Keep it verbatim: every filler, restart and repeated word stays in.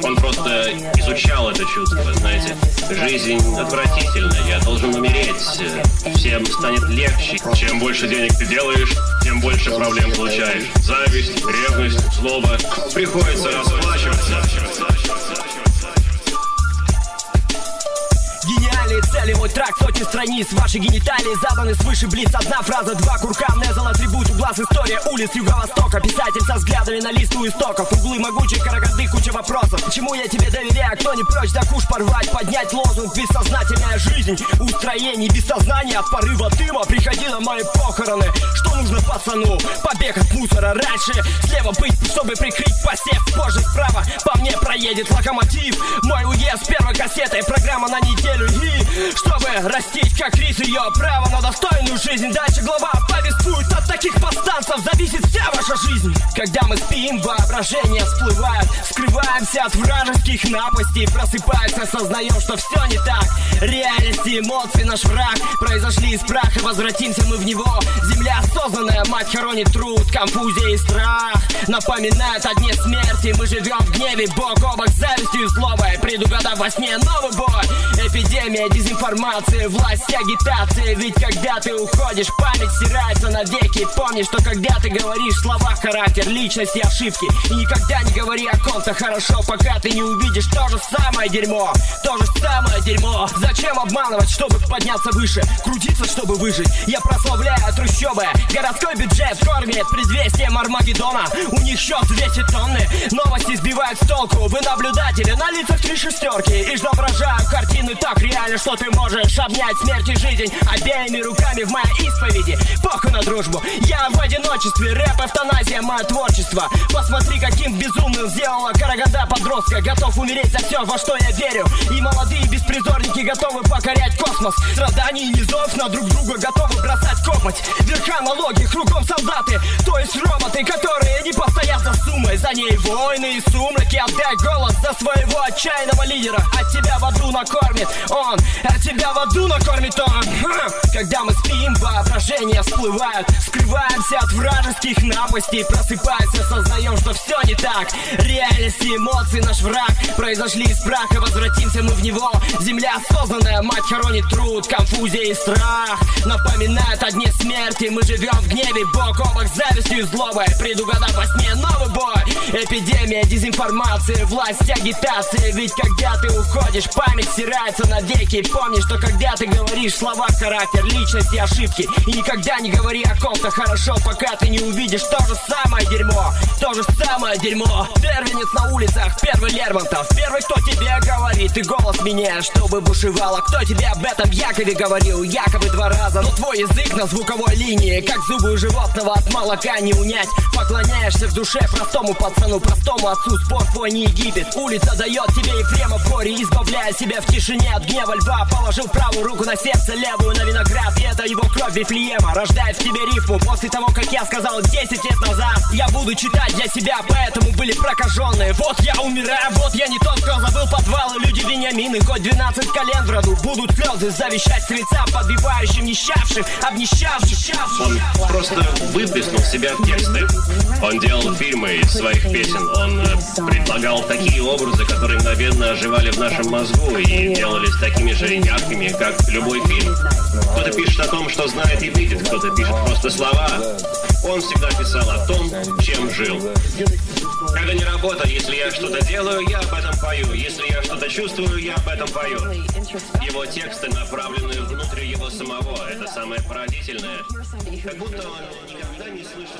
Он просто изучал это чувство, знаете. Жизнь отвратительна, я должен умереть. Всем станет легче. Чем больше денег ты делаешь, тем больше проблем получаешь. Зависть, ревность, злоба. Приходится расплачиваться. Гениальные цели, мой трак, сотни страниц. Ваши гениталии заданы свыше блиц. Одна фраза, два курка, незал, атрибут, глаз, история улиц Юго-Востока. Писатель со взглядами на лист у истоков. Углы могучие, караганды, куча вопросов. Почему я тебе доверяю, кто не прочь так уж порвать? Поднять лозунг, бессознательная жизнь. Устроение без сознания от порыва дыма. Приходи на мои похороны. Что нужно пацану? Побег от мусора. Раньше слева быть, чтобы прикрыть посев. Позже справа по мне проедет локомотив. Мой уезд первой кассетой, программа на неделю. И чтобы растить как рис ее право на достойную жизнь. Дальше глава повествует, от таких повстанцев зависит вся ваша жизнь. Когда мы спим, воображение всплывает. Скрываемся от вражеских напастей. Просыпаясь, осознаем, что все не так. Реальность и эмоции наш враг. Произошли из праха, возвратимся мы в него. Земля созданная, мать хоронит труд. Конфузия и страх напоминают о дне смерти. Мы живем в гневе, бок о бок с завистью и злобой. Предугадав во сне новый бой. Эпидемия, дезинформация, власть, агитация. Ведь когда ты уходишь, память стирается навеки. Помни, что когда ты говоришь слова, характер, личность и ошибки. И никогда не говори о ком-то хорошо, пока ты не увидишь то же самое дерьмо. То же самое дерьмо. Зачем обманывать, чтобы подняться выше? Крутиться, чтобы выжить. Я прославляю трущобы. Городской бюджет кормит предвестием Армагеддона. У них счет двести тонны. Новости сбивают с толку. Вы наблюдатели, на лицах три шестерки. И изображаю картины так реально, что ты можешь обнять смерть и жизнь обеими руками в моей исповеди. Похуй на дружбу, я в одиночестве. Рэп, эвтаназия, мое творчество. Посмотри, каким безумным сделала Караганда подростка. Готов умереть за все, во что я верю. И молодые беспризорники готовы покорять космос. Страданий и низов на друг друга готовы бросать копоть. Верха налоги, кругом солдаты. То есть роботы, которые не постоят за суммой. За ней войны и сумраки. Отдай голос за своего отчаянного лидера. От тебя в аду накормит он, от тебя в аду накормит он. Когда мы спим, воображения всплывают. Скрываемся от вражеских напастей. Просыпаясь, осознаем, что все не так. Реальность и эмоции наш враг. Произошли из праха, возвратимся мы в него. Земля созданная, мать хоронит труд. Конфузия и страх напоминают о дне смерти. Мы живем в гневе, бок о бок с завистью и злобой. Предугадав во сне новый бой. Эпидемия, дезинформация, власть, агитация. Ведь когда ты уходишь, память стирается навеки. Помни, что когда ты говоришь слова, характер, личность и ошибки. И никогда не говори о ком-то хорошо, пока ты не увидишь то же самое дерьмо. То же самое дерьмо. Первенец на улицах, первый Лермонтов. Первый, кто тебе говорит, ты голос меняешь, чтобы бушевало. Кто тебе об этом якобы говорил, якобы два раза. Но твой язык на звуковой линии, как зубы у животного, от молока не унять. Поклоняешься в душе простому пацану, простому отцу. Спорт твой не Египет. Улица дает тебе Ефрема в горе, избавляя себя в тишине от гнева льва. Положил правую руку на сердце, левую на виноград. И это его кровь Вифлеема рождает в тебе рифму. После того, как я сказал десять лет назад, я буду читать для себя, поэтому были прокаженные. Вот я умираю, вот я не тот, кто забыл подвалы. Люди Вениамины, хоть двенадцать колен в роду. Будут слезы завещать стрельцам, подбивающим нищавших, обнищавших. Он просто выплеснул себя в тексты. Он делал фильмы из своих песен. Он э, предлагал такие образы, которые мгновенно оживали в нашем мозгу и делались такими же яркими, как любой фильм. Кто-то пишет о том, что знает и видит, кто-то пишет просто слова. Он всегда писал о том, чем жил. Когда не работа, если я что-то делаю, я об этом пою. Если я что-то чувствую, я об этом пою. Его тексты направлены внутрь его самого. Это самое поразительное. Как будто он никогда не слышал.